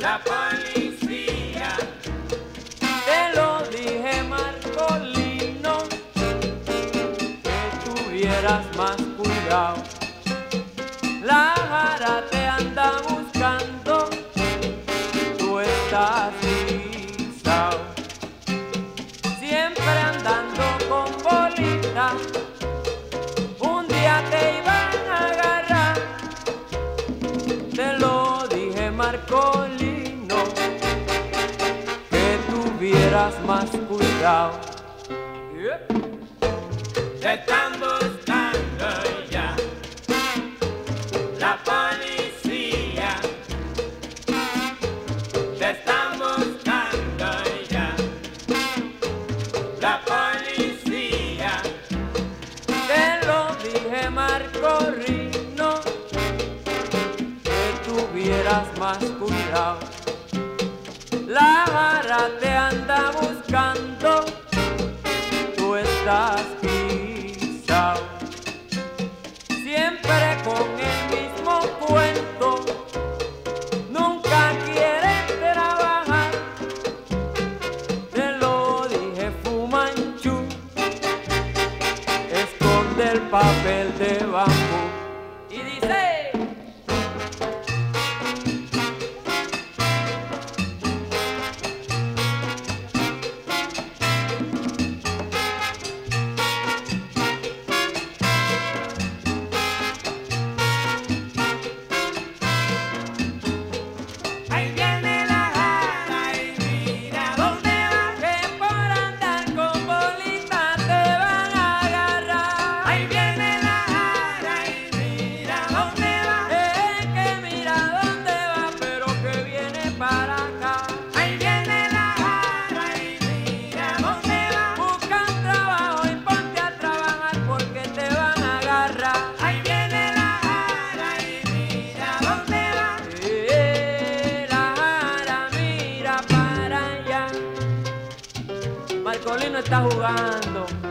la policía. Te lo dije, Marcolino, que tuvieras más cuidado. La jara te anda buscando, tú estás guisao. Siempre andando con bolita, un día te iban a agarrar. Te lo dije, Marcolino, que tuvieras más cuidado. Te están buscando ya, la policía. Te están buscando ya, la policía. Te lo dije, Marcolino, que tuvieras más cuidado. La jara te anda buscando, tú estás guisao. Siempre con el mismo cuento, nunca quieres trabajar. Te lo dije, Fumanchu, esconde el papel de bambú. Y dice: Ahí viene la jara y mira dónde va. que por andar con bolita te van a agarrar. Ahí viene la jara y mira dónde va. Que mira dónde va, pero que viene para acá. Ahí viene la jara y mira dónde va. Busca un trabajo y ponte a trabajar porque te van a agarrar. Ahí viene la jara y mira dónde va. La jara mira para allá. Marcolino está jugando.